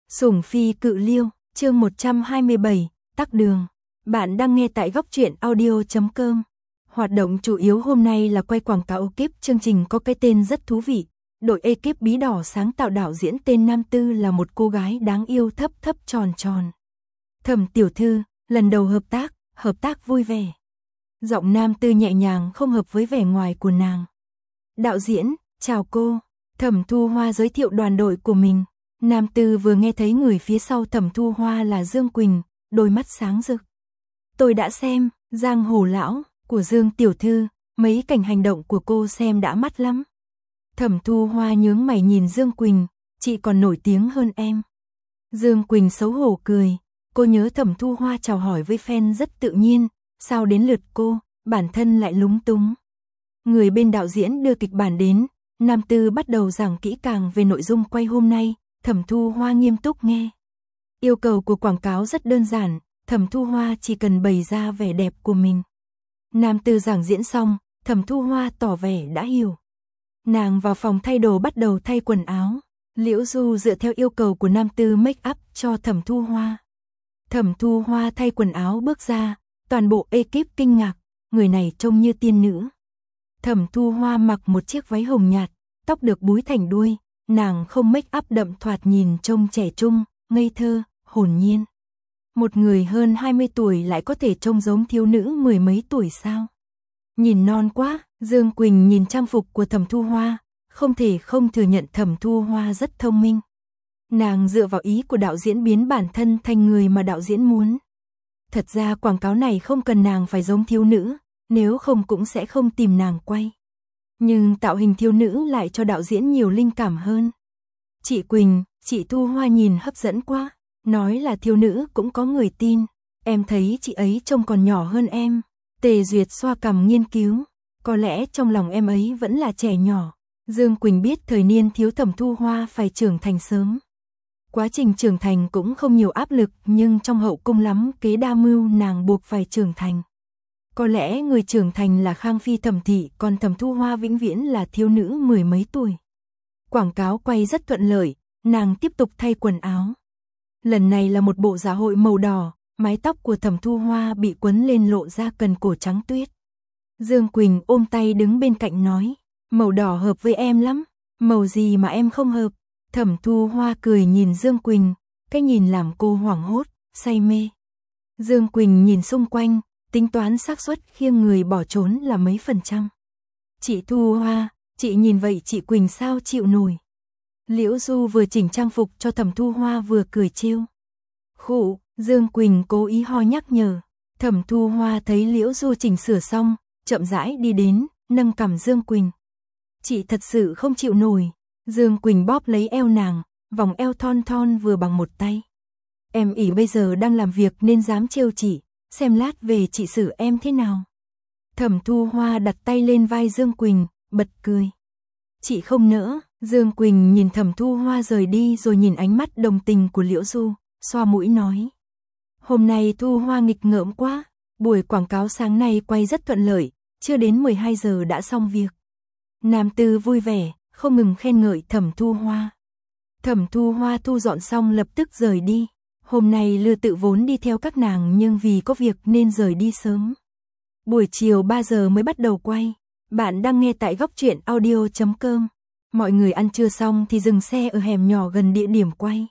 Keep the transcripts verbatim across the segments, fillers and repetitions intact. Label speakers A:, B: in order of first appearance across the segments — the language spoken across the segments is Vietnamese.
A: Sủng phi cự liêu, chương một trăm hai mươi bảy, tắc đường. Bạn đang nghe tại góc truyện audio chấm com. Hoạt động chủ yếu hôm nay là quay quảng cáo ekip chương trình có cái tên rất thú vị. Đội ekip bí đỏ sáng tạo đạo diễn tên Nam Tư là một cô gái đáng yêu thấp thấp tròn tròn. Thẩm tiểu thư, lần đầu hợp tác, hợp tác vui vẻ. Giọng Nam Tư nhẹ nhàng không hợp với vẻ ngoài của nàng. Đạo diễn, chào cô. Thẩm Thu Hoa giới thiệu đoàn đội của mình. Nam Tư vừa nghe thấy người phía sau Thẩm Thu Hoa là Dương Quỳnh, đôi mắt sáng rực. Tôi đã xem, Giang Hồ Lão, của Dương Tiểu Thư, mấy cảnh hành động của cô xem đã mắt lắm. Thẩm Thu Hoa nhướng mày nhìn Dương Quỳnh, chị còn nổi tiếng hơn em. Dương Quỳnh xấu hổ cười, cô nhớ Thẩm Thu Hoa chào hỏi với fan rất tự nhiên, sao đến lượt cô, bản thân lại lúng túng. Người bên đạo diễn đưa kịch bản đến, Nam Tư bắt đầu giảng kỹ càng về nội dung quay hôm nay. Thẩm Thu Hoa nghiêm túc nghe. Yêu cầu của quảng cáo rất đơn giản, Thẩm Thu Hoa chỉ cần bày ra vẻ đẹp của mình. Nam Tư giảng diễn xong, Thẩm Thu Hoa tỏ vẻ đã hiểu. Nàng vào phòng thay đồ bắt đầu thay quần áo. Liễu Du dựa theo yêu cầu của Nam Tư make up cho Thẩm Thu Hoa. Thẩm Thu Hoa thay quần áo bước ra, toàn bộ ekip kinh ngạc, người này trông như tiên nữ. Thẩm Thu Hoa mặc một chiếc váy hồng nhạt, tóc được búi thành đuôi. Nàng không make up đậm thoạt nhìn trông trẻ trung, ngây thơ, hồn nhiên. Một người hơn hai mươi tuổi lại có thể trông giống thiếu nữ mười mấy tuổi sao? Nhìn non quá, Dương Quỳnh nhìn trang phục của Thẩm Thu Hoa, không thể không thừa nhận Thẩm Thu Hoa rất thông minh. Nàng dựa vào ý của đạo diễn biến bản thân thành người mà đạo diễn muốn. Thật ra quảng cáo này không cần nàng phải giống thiếu nữ, nếu không cũng sẽ không tìm nàng quay. Nhưng tạo hình thiếu nữ lại cho đạo diễn nhiều linh cảm hơn. Chị Quỳnh, chị Thu Hoa nhìn hấp dẫn quá, nói là thiếu nữ cũng có người tin, em thấy chị ấy trông còn nhỏ hơn em. Tề Duyệt xoa cằm nghiên cứu, có lẽ trong lòng em ấy vẫn là trẻ nhỏ. Dương Quỳnh biết thời niên thiếu Thẩm Thu Hoa phải trưởng thành sớm. Quá trình trưởng thành cũng không nhiều áp lực, nhưng trong hậu cung lắm kế đa mưu nàng buộc phải trưởng thành. Có lẽ người trưởng thành là Khang Phi Thẩm Thị, còn Thẩm Thu Hoa vĩnh viễn là thiếu nữ mười mấy tuổi. Quảng cáo quay rất thuận lợi, nàng tiếp tục thay quần áo. Lần này là một bộ dạ hội màu đỏ, mái tóc của Thẩm Thu Hoa bị quấn lên lộ ra cần cổ trắng tuyết. Dương Quỳnh ôm tay đứng bên cạnh nói, màu đỏ hợp với em lắm, màu gì mà em không hợp. Thẩm Thu Hoa cười nhìn Dương Quỳnh, cái nhìn làm cô hoảng hốt, say mê. Dương Quỳnh nhìn xung quanh, tính toán xác suất khiêng người bỏ trốn là mấy phần trăm. Chị Thu Hoa, chị nhìn vậy chị Quỳnh sao chịu nổi. Liễu Du vừa chỉnh trang phục cho Thẩm Thu Hoa vừa cười trêu. Khụ, Dương Quỳnh cố ý ho nhắc nhở. Thẩm Thu Hoa thấy Liễu Du chỉnh sửa xong, chậm rãi đi đến, nâng cằm Dương Quỳnh. Chị thật sự không chịu nổi. Dương Quỳnh bóp lấy eo nàng, vòng eo thon thon vừa bằng một tay. Em ỉ bây giờ đang làm việc nên dám trêu chị, xem lát về chị xử em thế nào. Thẩm Thu Hoa đặt tay lên vai Dương Quỳnh, bật cười. Chị không nỡ. Dương Quỳnh nhìn Thẩm Thu Hoa rời đi rồi nhìn ánh mắt đồng tình của Liễu Du, xoa mũi nói. Hôm nay Thu Hoa nghịch ngợm quá, buổi quảng cáo sáng nay quay rất thuận lợi, chưa đến mười hai giờ đã xong việc. Nam Tư vui vẻ, không ngừng khen ngợi Thẩm Thu Hoa. Thẩm Thu Hoa thu dọn xong lập tức rời đi. Hôm nay Lư Tự vốn đi theo các nàng nhưng vì có việc nên rời đi sớm. Buổi chiều ba giờ mới bắt đầu quay. Bạn đang nghe tại góc truyện audio chấm com. Mọi người ăn trưa xong thì dừng xe ở hẻm nhỏ gần địa điểm quay.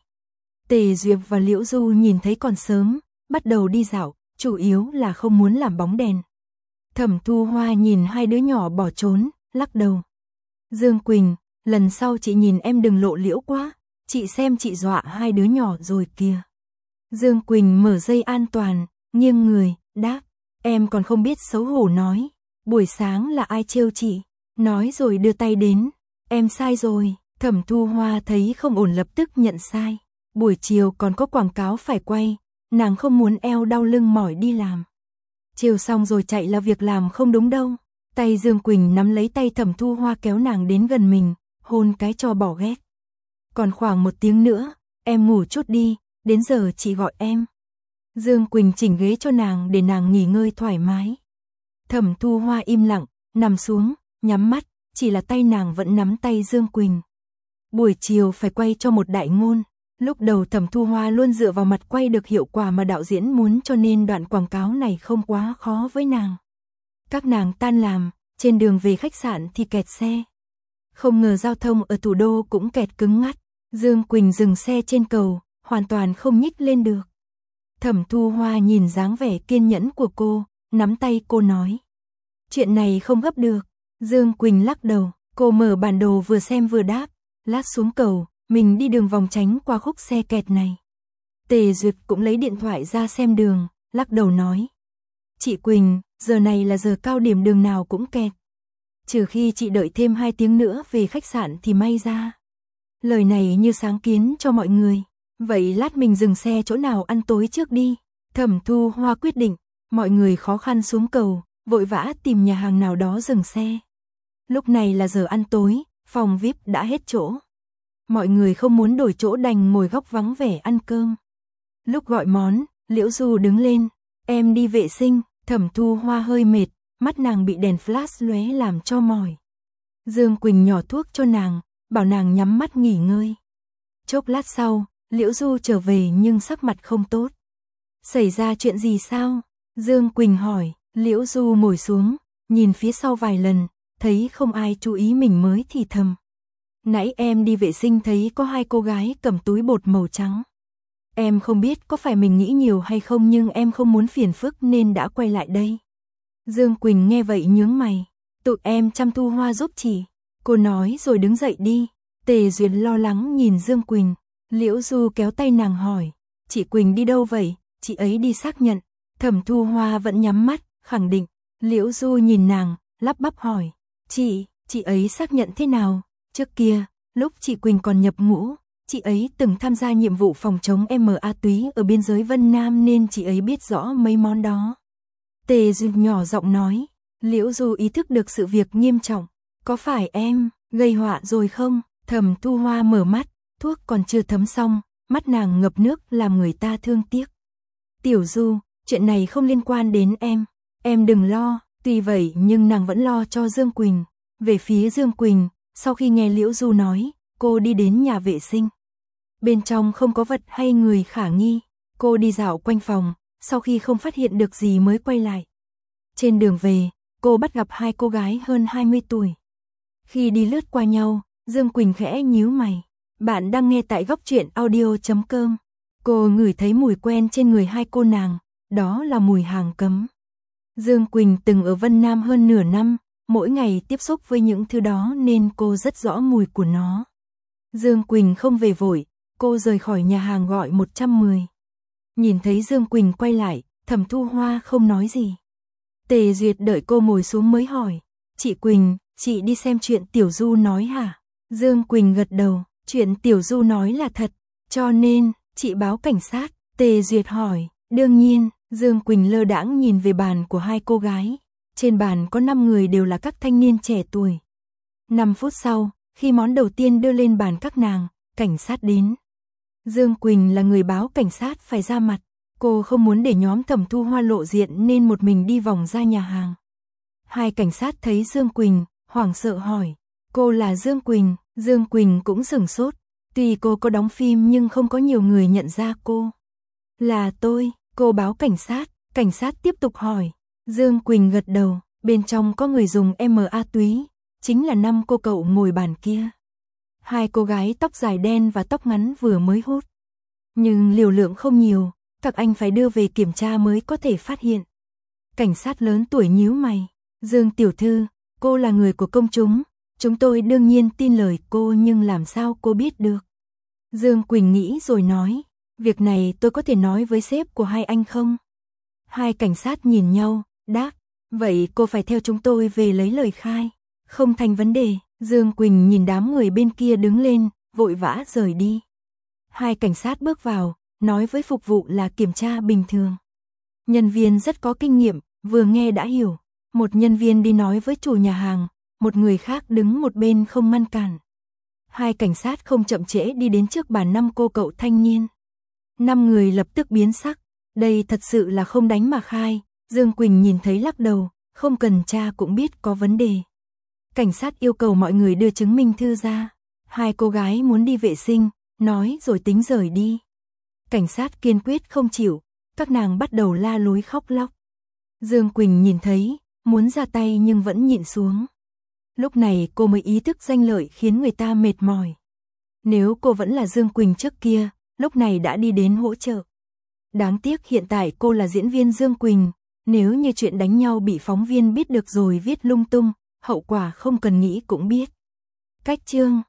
A: Tề Duyệt và Liễu Du nhìn thấy còn sớm, bắt đầu đi dạo, chủ yếu là không muốn làm bóng đèn. Thẩm Thu Hoa nhìn hai đứa nhỏ bỏ trốn, lắc đầu. Dương Quỳnh, lần sau chị nhìn em đừng lộ liễu quá, chị xem chị dọa hai đứa nhỏ rồi kìa. Dương Quỳnh mở dây an toàn, nghiêng người, đáp, em còn không biết xấu hổ nói, buổi sáng là ai trêu chị, nói rồi đưa tay đến, em sai rồi. Thẩm Thu Hoa thấy không ổn lập tức nhận sai, buổi chiều còn có quảng cáo phải quay, nàng không muốn eo đau lưng mỏi đi làm. Chiều xong rồi chạy là việc làm không đúng đâu. Tay Dương Quỳnh nắm lấy tay Thẩm Thu Hoa kéo nàng đến gần mình, hôn cái cho bỏ ghét. Còn khoảng một tiếng nữa, em ngủ chút đi, đến giờ chị gọi em. Dương Quỳnh chỉnh ghế cho nàng để nàng nghỉ ngơi thoải mái. Thẩm Thu Hoa im lặng, nằm xuống, nhắm mắt, chỉ là tay nàng vẫn nắm tay Dương Quỳnh. Buổi chiều phải quay cho một đại ngôn, Lúc đầu Thẩm Thu Hoa luôn dựa vào mặt quay được hiệu quả mà đạo diễn muốn, cho nên đoạn quảng cáo này không quá khó với nàng. Các nàng tan làm, trên đường về khách sạn thì kẹt xe. Không ngờ giao thông ở thủ đô cũng kẹt cứng ngắt. Dương Quỳnh dừng xe trên cầu, hoàn toàn không nhích lên được. Thẩm Thu Hoa nhìn dáng vẻ kiên nhẫn của cô, nắm tay cô nói. Chuyện này không gấp được. Dương Quỳnh lắc đầu, cô mở bản đồ vừa xem vừa đáp. Lát xuống cầu, mình đi đường vòng tránh qua khúc xe kẹt này. Tề Duyệt cũng lấy điện thoại ra xem đường, lắc đầu nói. Chị Quỳnh, giờ này là giờ cao điểm, đường nào cũng kẹt. Trừ khi chị đợi thêm hai tiếng nữa về khách sạn thì may ra. Lời này như sáng kiến cho mọi người. Vậy lát mình dừng xe chỗ nào ăn tối trước đi. Thẩm Thu Hoa quyết định. Mọi người khó khăn xuống cầu, vội vã tìm nhà hàng nào đó dừng xe. Lúc này là giờ ăn tối, phòng vi ai pi đã hết chỗ. Mọi người không muốn đổi chỗ đành ngồi góc vắng vẻ ăn cơm. Lúc gọi món, Liễu Du đứng lên. Em đi vệ sinh. Thẩm Thu Hoa hơi mệt, mắt nàng bị đèn flash lóe làm cho mỏi. Dương Quỳnh nhỏ thuốc cho nàng, bảo nàng nhắm mắt nghỉ ngơi. Chốc lát sau, Liễu Du trở về nhưng sắc mặt không tốt. Xảy ra chuyện gì sao? Dương Quỳnh hỏi. Liễu Du ngồi xuống, nhìn phía sau vài lần, thấy không ai chú ý mình mới thì thầm. Nãy em đi vệ sinh thấy có hai cô gái cầm túi bột màu trắng. Em không biết có phải mình nghĩ nhiều hay không, nhưng em không muốn phiền phức nên đã quay lại đây. Dương Quỳnh nghe vậy nhướng mày. Tụi em chăm Thu Hoa giúp chị. Cô nói rồi đứng dậy đi. Tề Duyệt lo lắng nhìn Dương Quỳnh. Liễu Du kéo tay nàng hỏi. Chị Quỳnh đi đâu vậy? Chị ấy đi xác nhận. Thẩm Thu Hoa vẫn nhắm mắt, khẳng định. Liễu Du nhìn nàng, lắp bắp hỏi. Chị, chị ấy xác nhận thế nào? Trước kia, lúc chị Quỳnh còn nhập ngũ, chị ấy từng tham gia nhiệm vụ phòng chống ma túy ở biên giới Vân Nam nên chị ấy biết rõ mấy món đó. Tề Duyệt nhỏ giọng nói. Liễu Du ý thức được sự việc nghiêm trọng. Có phải em gây họa rồi không? Thẩm Thu Hoa mở mắt, thuốc còn chưa thấm xong, mắt nàng ngập nước làm người ta thương tiếc. Tiểu Du, chuyện này không liên quan đến em, em đừng lo. Tuy vậy nhưng nàng vẫn lo cho Dương Quỳnh. Về phía Dương Quỳnh, sau khi nghe Liễu Du nói, cô đi đến nhà vệ sinh. Bên trong không có vật hay người khả nghi. Cô đi dạo quanh phòng, sau khi không phát hiện được gì mới quay lại. Trên đường về, cô bắt gặp hai cô gái hơn hai mươi tuổi. Khi đi lướt qua nhau, Dương Quỳnh khẽ nhíu mày. Bạn đang nghe tại góc truyện audio chấm com. Cô ngửi thấy mùi quen trên người hai cô nàng, đó là mùi hàng cấm. Dương Quỳnh từng ở Vân Nam hơn nửa năm, mỗi ngày tiếp xúc với những thứ đó nên cô rất rõ mùi của nó. Dương Quỳnh không về vội, cô rời khỏi nhà hàng gọi một trăm mười. Nhìn thấy Dương Quỳnh quay lại, Thẩm Thu Hoa không nói gì. Tề Duyệt đợi cô ngồi xuống mới hỏi. Chị Quỳnh, chị đi xem chuyện Tiểu Du nói hả? Dương Quỳnh gật đầu, chuyện Tiểu Du nói là thật, cho nên, chị báo cảnh sát. Tề Duyệt hỏi, đương nhiên. Dương Quỳnh lơ đãng nhìn về bàn của hai cô gái. Trên bàn có năm người đều là các thanh niên trẻ tuổi. năm phút sau, khi món đầu tiên đưa lên bàn các nàng, cảnh sát đến. Dương Quỳnh là người báo cảnh sát phải ra mặt. Cô không muốn để nhóm Thẩm Thu Hoa lộ diện nên một mình đi vòng ra nhà hàng. Hai cảnh sát thấy Dương Quỳnh, hoảng sợ hỏi. Cô là Dương Quỳnh? Dương Quỳnh cũng sửng sốt. Tuy cô có đóng phim nhưng không có nhiều người nhận ra cô. Là tôi, cô báo cảnh sát. Cảnh sát tiếp tục hỏi. Dương Quỳnh gật đầu. Bên trong có người dùng ma túy. Chính là năm cô cậu ngồi bàn kia. Hai cô gái tóc dài đen và tóc ngắn vừa mới hút. Nhưng liều lượng không nhiều. Các anh phải đưa về kiểm tra mới có thể phát hiện. Cảnh sát lớn tuổi nhíu mày. Dương tiểu thư, cô là người của công chúng. Chúng tôi đương nhiên tin lời cô, nhưng làm sao cô biết được? Dương Quỳnh nghĩ rồi nói. Việc này tôi có thể nói với sếp của hai anh không? Hai cảnh sát nhìn nhau, đáp. Vậy cô phải theo chúng tôi về lấy lời khai. Không thành vấn đề. Dương Quỳnh nhìn đám người bên kia đứng lên, vội vã rời đi. Hai cảnh sát bước vào, nói với phục vụ là kiểm tra bình thường. Nhân viên rất có kinh nghiệm, vừa nghe đã hiểu. Một nhân viên đi nói với chủ nhà hàng, một người khác đứng một bên không ngăn cản. Hai cảnh sát không chậm trễ đi đến trước bàn năm cô cậu thanh niên. Năm người lập tức biến sắc, đây thật sự là không đánh mà khai. Dương Quỳnh nhìn thấy lắc đầu, không cần tra cũng biết có vấn đề. Cảnh sát yêu cầu mọi người đưa chứng minh thư ra. Hai cô gái muốn đi vệ sinh, nói rồi tính rời đi. Cảnh sát kiên quyết không chịu, các nàng bắt đầu la lối khóc lóc. Dương Quỳnh nhìn thấy, muốn ra tay nhưng vẫn nhịn xuống. Lúc này cô mới ý thức danh lợi khiến người ta mệt mỏi. Nếu cô vẫn là Dương Quỳnh trước kia, lúc này đã đi đến hỗ trợ. Đáng tiếc hiện tại cô là diễn viên Dương Quỳnh, nếu như chuyện đánh nhau bị phóng viên biết được rồi viết lung tung, hậu quả không cần nghĩ cũng biết. Cách chương